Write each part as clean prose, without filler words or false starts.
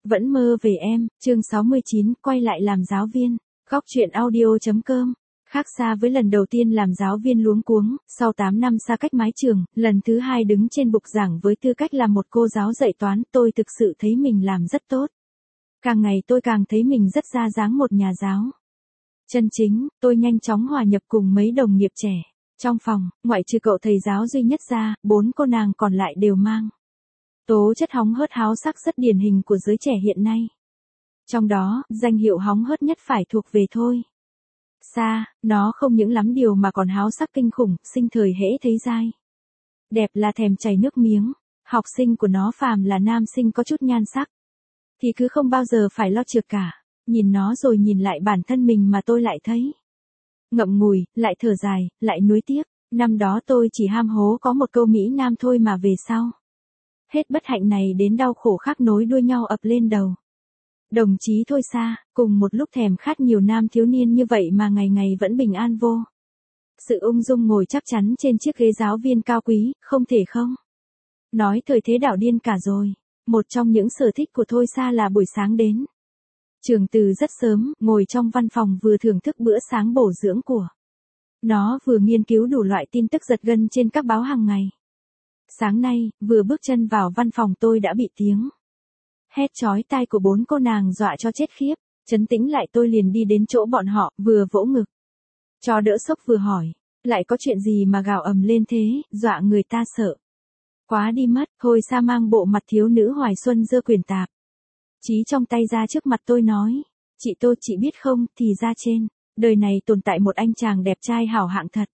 Vẫn mơ về em, chương 69, quay lại làm giáo viên. Góc truyện audio.com. Khác xa với lần đầu tiên làm giáo viên luống cuống, sau 8 năm xa cách mái trường, lần thứ 2 đứng trên bục giảng với tư cách là một cô giáo dạy toán, tôi thực sự thấy mình làm rất tốt. Càng ngày tôi càng thấy mình rất ra dáng một nhà giáo. Chân chính, tôi nhanh chóng hòa nhập cùng mấy đồng nghiệp trẻ. Trong phòng, ngoại trừ cậu thầy giáo duy nhất ra, 4 cô nàng còn lại đều mang tố chất hóng hớt háo sắc rất điển hình của giới trẻ hiện nay. Trong đó, danh hiệu hóng hớt nhất phải thuộc về Thôi Sa, nó không những lắm điều mà còn háo sắc kinh khủng, sinh thời hễ thấy dai đẹp là thèm chảy nước miếng. Học sinh của nó phàm là nam sinh có chút nhan sắc thì cứ không bao giờ phải lo trượt cả. Nhìn nó rồi nhìn lại bản thân mình mà tôi lại thấy ngậm ngùi, lại thở dài, lại nuối tiếc. Năm đó tôi chỉ ham hố có một câu Mỹ Nam thôi mà về sau hết bất hạnh này đến đau khổ khác nối đuôi nhau ập lên đầu. Đồng chí Thôi Sa, cùng một lúc thèm khát nhiều nam thiếu niên như vậy mà ngày ngày vẫn bình an vô sự ung dung ngồi chắc chắn trên chiếc ghế giáo viên cao quý, không thể không nói thời thế đảo điên cả rồi. Một trong những sở thích của Thôi Sa là buổi sáng đến trường từ rất sớm, ngồi trong văn phòng vừa thưởng thức bữa sáng bổ dưỡng của nó vừa nghiên cứu đủ loại tin tức giật gân trên các báo hàng ngày. Sáng nay, vừa bước chân vào văn phòng tôi đã bị tiếng hét chói tai của 4 cô nàng dọa cho chết khiếp. Trấn tĩnh lại tôi liền đi đến chỗ bọn họ, vừa vỗ ngực cho đỡ sốc vừa hỏi, lại có chuyện gì mà gào ầm lên thế, dọa người ta sợ quá đi mất. Thôi Sa mang bộ mặt thiếu nữ hoài xuân giơ quyển tạp chí trong tay ra trước mặt tôi nói, chị Tô, chị biết không, thì ra trên đời này tồn tại một anh chàng đẹp trai hảo hạng thật.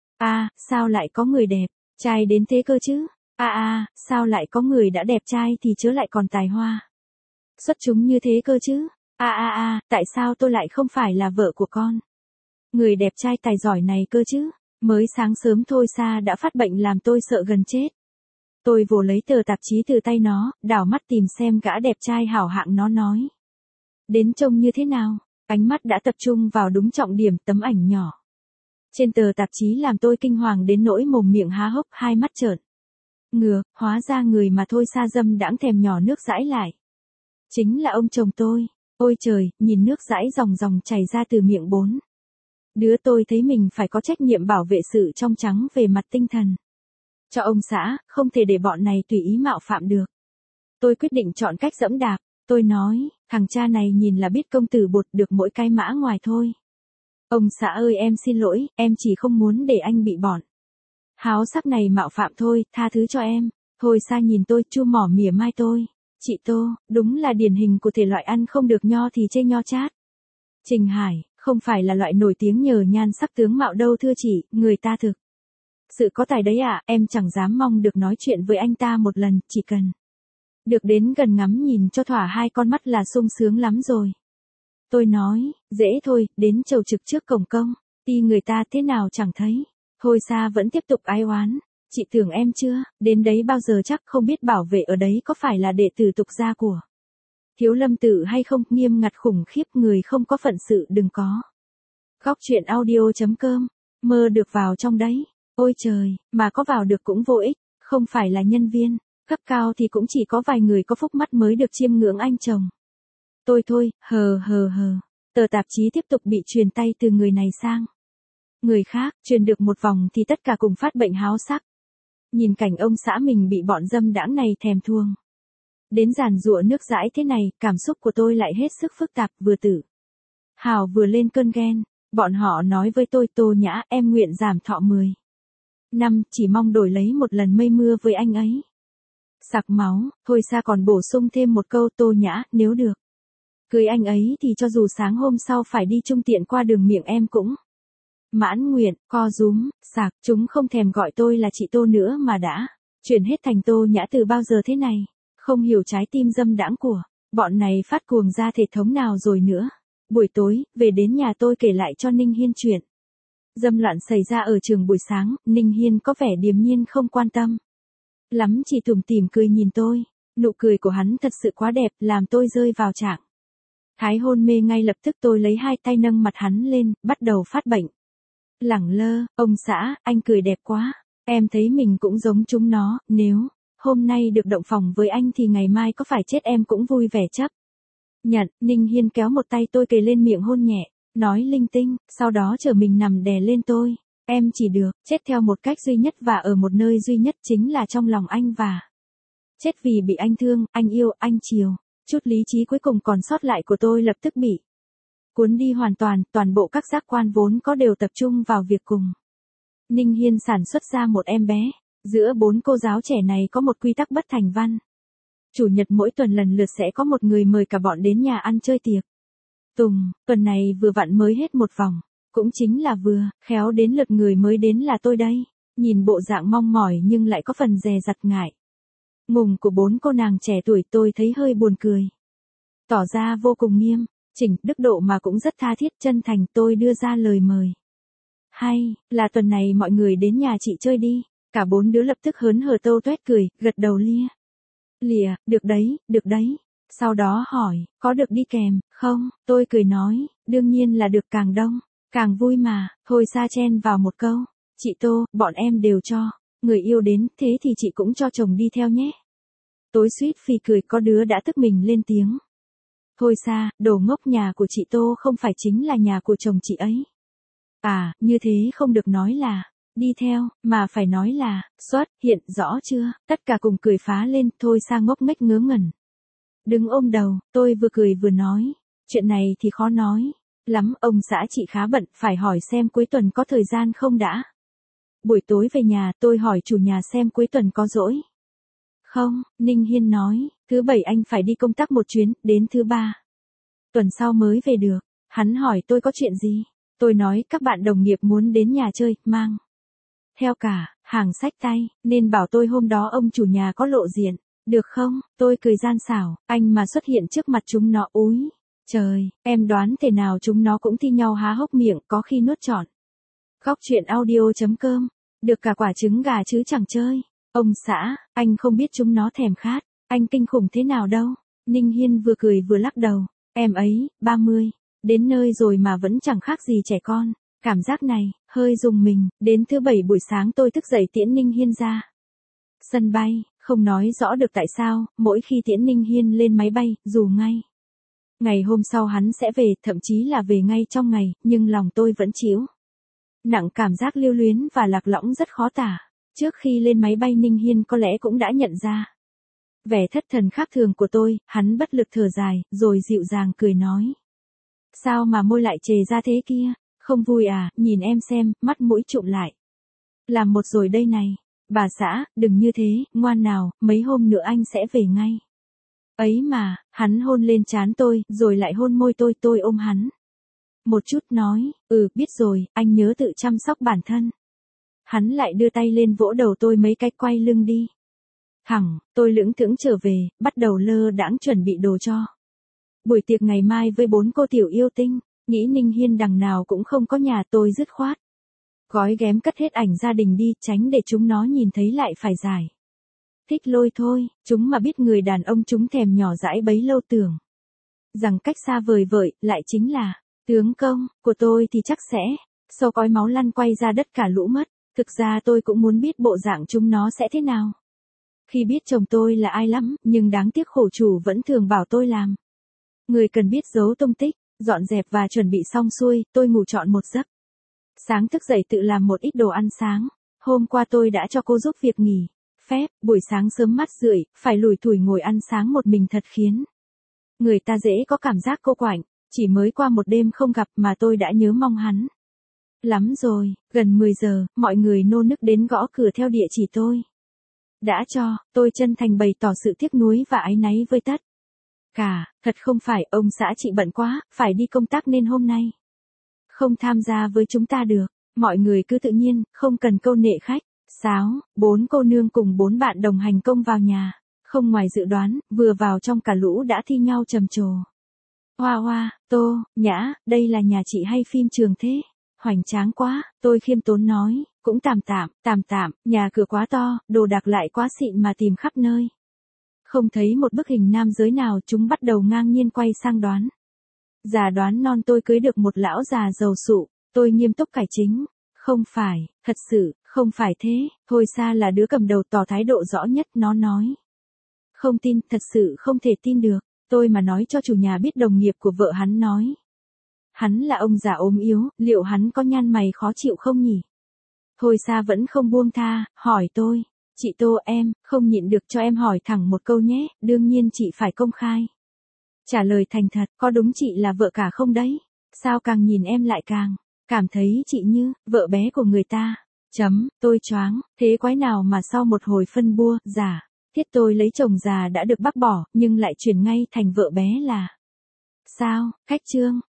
Sao lại có người đẹp trai đến thế cơ chứ? Sao lại có người đã đẹp trai thì chớ lại còn tài hoa xuất chúng như thế cơ chứ? Tại sao tôi lại không phải là vợ của con người đẹp trai tài giỏi này cơ chứ? Mới sáng sớm Thôi Sa đã phát bệnh làm tôi sợ gần chết. Tôi vồ lấy tờ tạp chí từ tay nó, đảo mắt tìm xem gã đẹp trai hảo hạng nó nói đến trông như thế nào. Ánh mắt đã tập trung vào đúng trọng điểm, tấm ảnh nhỏ trên tờ tạp chí làm tôi kinh hoàng đến nỗi mồm miệng há hốc, hai mắt trợn ngược. Hóa ra người mà Thôi Sa dâm đãng thèm nhỏ nước dãi lại chính là ông chồng tôi. Ôi trời, nhìn nước dãi ròng ròng chảy ra từ miệng 4 đứa tôi thấy mình phải có trách nhiệm bảo vệ sự trong trắng về mặt tinh thần cho ông xã, không thể để bọn này tùy ý mạo phạm được. Tôi quyết định chọn cách dẫm đạp. Tôi nói, thằng cha này nhìn là biết công tử bột được mỗi cái mã ngoài thôi. Ông xã ơi, em xin lỗi, em chỉ không muốn để anh bị bọn háo sắc này mạo phạm thôi, tha thứ cho em. Thôi Sa nhìn tôi, chu mỏ mỉa mai tôi. Chị Tô, đúng là điển hình của thể loại ăn không được nho thì chê nho chát. Trình Hải, không phải là loại nổi tiếng nhờ nhan sắc tướng mạo đâu thưa chị, người ta thực sự có tài đấy ạ. Em chẳng dám mong được nói chuyện với anh ta một lần, chỉ cần được đến gần ngắm nhìn cho thỏa hai con mắt là sung sướng lắm rồi. Tôi nói, dễ thôi, đến chầu trực trước cổng công, ti người ta thế nào chẳng thấy. Thôi Sa vẫn tiếp tục ái oán, chị tưởng em chưa, đến đấy bao giờ chắc không biết bảo vệ ở đấy có phải là đệ tử tục gia của Thiếu Lâm Tự hay không, nghiêm ngặt khủng khiếp, người không có phận sự đừng có. Góc truyện audio.com, mơ được vào trong đấy. Ôi trời, mà có vào được cũng vô ích, không phải là nhân viên cấp cao thì cũng chỉ có vài người có phúc mắt mới được chiêm ngưỡng anh chồng tôi thôi. Hờ. Tờ tạp chí tiếp tục bị truyền tay từ người này sang người khác, truyền được một vòng thì tất cả cùng phát bệnh háo sắc. Nhìn cảnh ông xã mình bị bọn dâm đãng này thèm thuồng đến giàn giụa nước dãi thế này, cảm xúc của tôi lại hết sức phức tạp, vừa tự hào vừa lên cơn ghen. Bọn họ nói với tôi, Tô Nhã, em nguyện giảm thọ 10 năm, chỉ mong đổi lấy một lần mây mưa với anh ấy. Sặc máu, Thôi Sa còn bổ sung thêm một câu, Tô Nhã, nếu được cưới anh ấy thì cho dù sáng hôm sau phải đi chung tiện qua đường miệng em cũng mãn nguyện. Co rúm, sạc, chúng không thèm gọi tôi là chị Tô nữa mà đã chuyển hết thành Tô Nhã từ bao giờ thế này. Không hiểu trái tim dâm đãng của bọn này phát cuồng ra thể thống nào rồi nữa. Buổi tối, về đến nhà tôi kể lại cho Ninh Hiên chuyện dâm loạn xảy ra ở trường buổi sáng. Ninh Hiên có vẻ điềm nhiên không quan tâm lắm, chỉ tủm tỉm cười nhìn tôi. Nụ cười của hắn thật sự quá đẹp, làm tôi rơi vào trạng thái hôn mê. Ngay lập tức tôi lấy hai tay nâng mặt hắn lên, bắt đầu phát bệnh lẳng lơ. Ông xã, anh cười đẹp quá, em thấy mình cũng giống chúng nó. Nếu hôm nay được động phòng với anh thì ngày mai có phải chết em cũng vui vẻ chấp. Nhận, Ninh Hiên kéo một tay tôi kề lên miệng hôn nhẹ, nói linh tinh, sau đó trở mình nằm đè lên tôi. Em chỉ được, chết theo một cách duy nhất và ở một nơi duy nhất chính là trong lòng anh và chết vì bị anh thương, anh yêu, anh chiều. Chút lý trí cuối cùng còn sót lại của tôi lập tức bị cuốn đi hoàn toàn, toàn bộ các giác quan vốn có đều tập trung vào việc cùng Ninh Hiên sản xuất ra một em bé. Giữa 4 cô giáo trẻ này có một quy tắc bất thành văn. Chủ nhật mỗi tuần lần lượt sẽ có một người mời cả bọn đến nhà ăn chơi tiệc tùng, tuần này vừa vặn mới hết một vòng, cũng chính là vừa, khéo đến lượt người mới đến là tôi đây. Nhìn bộ dạng mong mỏi nhưng lại có phần dè dặt ngại ngùng của 4 cô nàng trẻ tuổi tôi thấy hơi buồn cười. Tỏ ra vô cùng nghiêm chỉnh, đức độ mà cũng rất tha thiết chân thành tôi đưa ra lời mời. Hay là tuần này mọi người đến nhà chị chơi đi. Cả 4 đứa lập tức hớn hở tâu tuét cười, gật đầu lìa, được đấy. Sau đó hỏi, có được đi kèm, không? Tôi cười nói, đương nhiên là được, càng đông, càng vui mà. Thôi Sa chen vào một câu, chị Tô, bọn em đều cho người yêu đến, thế thì chị cũng cho chồng đi theo nhé. Tối suýt phì cười, có đứa đã tức mình lên tiếng. Thôi Sa, đồ ngốc, nhà của chị Tô không phải chính là nhà của chồng chị ấy. À, như thế không được nói là đi theo, mà phải nói là xuất hiện, rõ chưa? Tất cả cùng cười phá lên. Thôi Sa ngốc nghếch ngớ ngẩn, đứng ôm đầu. Tôi vừa cười vừa nói, chuyện này thì khó nói lắm, ông xã chị khá bận, phải hỏi xem cuối tuần có thời gian không đã. Buổi tối về nhà, tôi hỏi chủ nhà xem cuối tuần có rỗi không. Ninh Hiên nói, thứ bảy anh phải đi công tác một chuyến, đến thứ ba tuần sau mới về được. Hắn hỏi tôi có chuyện gì. Tôi nói các bạn đồng nghiệp muốn đến nhà chơi, mang theo cả hàng xách tay, nên bảo tôi hôm đó ông chủ nhà có lộ diện, được không? Tôi cười gian xảo, anh mà xuất hiện trước mặt chúng nó, úi trời, em đoán thế nào chúng nó cũng thi nhau há hốc miệng, có khi nuốt trọn. Góc truyện audio.com, được cả quả trứng gà chứ chẳng chơi. Ông xã, anh không biết chúng nó thèm khát, anh kinh khủng thế nào đâu. Ninh Hiên vừa cười vừa lắc đầu, em ấy, 30, đến nơi rồi mà vẫn chẳng khác gì trẻ con. Cảm giác này, hơi rùng mình. Đến thứ bảy buổi sáng tôi thức dậy tiễn Ninh Hiên ra sân bay, không nói rõ được tại sao, mỗi khi tiễn Ninh Hiên lên máy bay, dù ngày hôm sau hắn sẽ về, thậm chí là về ngay trong ngày, nhưng lòng tôi vẫn chịu nặng cảm giác lưu luyến và lạc lõng rất khó tả. Trước khi lên máy bay Ninh Hiên có lẽ cũng đã nhận ra vẻ thất thần khác thường của tôi, hắn bất lực thở dài, rồi dịu dàng cười nói. Sao mà môi lại trề ra thế kia? Không vui à, nhìn em xem, mắt mũi trụm lại. Làm một rồi đây này. Bà xã, đừng như thế, ngoan nào, mấy hôm nữa anh sẽ về ngay. Ấy mà, hắn hôn lên trán tôi, rồi lại hôn môi tôi ôm hắn. Một chút nói, biết rồi, anh nhớ tự chăm sóc bản thân. Hắn lại đưa tay lên vỗ đầu tôi mấy cái, quay lưng đi. Tôi lững thững trở về, bắt đầu lơ đãng chuẩn bị đồ cho buổi tiệc ngày mai với 4 cô tiểu yêu tinh. Nghĩ Ninh Hiên đằng nào cũng không có nhà, tôi dứt khoát gói ghém cất hết ảnh gia đình đi, tránh để chúng nó nhìn thấy lại phải giải thích lôi thôi. Chúng mà biết người đàn ông chúng thèm nhỏ dãi bấy lâu tưởng rằng cách xa vời vợi, lại chính là tướng công của tôi thì chắc sẽ sâu cói máu lăn quay ra đất cả lũ mất. Thực ra tôi cũng muốn biết bộ dạng chúng nó sẽ thế nào khi biết chồng tôi là ai lắm, nhưng đáng tiếc khổ chủ vẫn thường bảo tôi làm người cần biết giấu tung tích. Dọn dẹp và chuẩn bị xong xuôi, tôi ngủ trọn một giấc. Sáng thức dậy tự làm một ít đồ ăn sáng. Hôm qua tôi đã cho cô giúp việc nghỉ phép, buổi sáng sớm mắt rượi, phải lủi thủi ngồi ăn sáng một mình thật khiến người ta dễ có cảm giác cô quạnh. Chỉ mới qua một đêm không gặp mà tôi đã nhớ mong hắn lắm rồi. Gần 10 giờ, mọi người nô nức đến gõ cửa theo địa chỉ tôi đã cho. Tôi chân thành bày tỏ sự tiếc nuối và áy náy với tất cả. Thật không phải, ông xã chị bận quá, phải đi công tác nên hôm nay không tham gia với chúng ta được. Mọi người cứ tự nhiên, không cần câu nệ khách sáo. 4 cô nương cùng 4 bạn đồng hành công vào nhà. Không ngoài dự đoán, vừa vào trong cả lũ đã thi nhau trầm trồ. Hoa hoa, Tô, Nhã, đây là nhà chị hay phim trường thế? Hoành tráng quá, tôi khiêm tốn nói, cũng tạm tạm, nhà cửa quá to, đồ đạc lại quá xịn mà tìm khắp nơi. Không thấy một bức hình nam giới nào. Chúng bắt đầu ngang nhiên quay sang đoán già đoán non tôi cưới được một lão già giàu sụ. Tôi nghiêm túc cải chính. Không phải, thật sự, Không phải thế, Thôi Sa là đứa cầm đầu tỏ thái độ rõ nhất, nó nói. Không tin, thật sự không thể tin được, tôi mà nói cho chủ nhà biết đồng nghiệp của vợ hắn nói. Hắn là ông già ốm yếu, liệu hắn có nhăn mày khó chịu không nhỉ? Thôi Sa vẫn không buông tha, hỏi tôi. Chị Tô em, không nhịn được cho em hỏi thẳng một câu nhé, đương nhiên chị phải công khai. Trả lời thành thật, có đúng chị là vợ cả không đấy? Sao càng nhìn em lại càng cảm thấy chị như vợ bé của người ta? Tôi choáng, thế quái nào mà sau một hồi phân bua, giả thiết tôi lấy chồng già đã được bác bỏ, nhưng lại chuyển ngay thành vợ bé là. Sao, khách trương,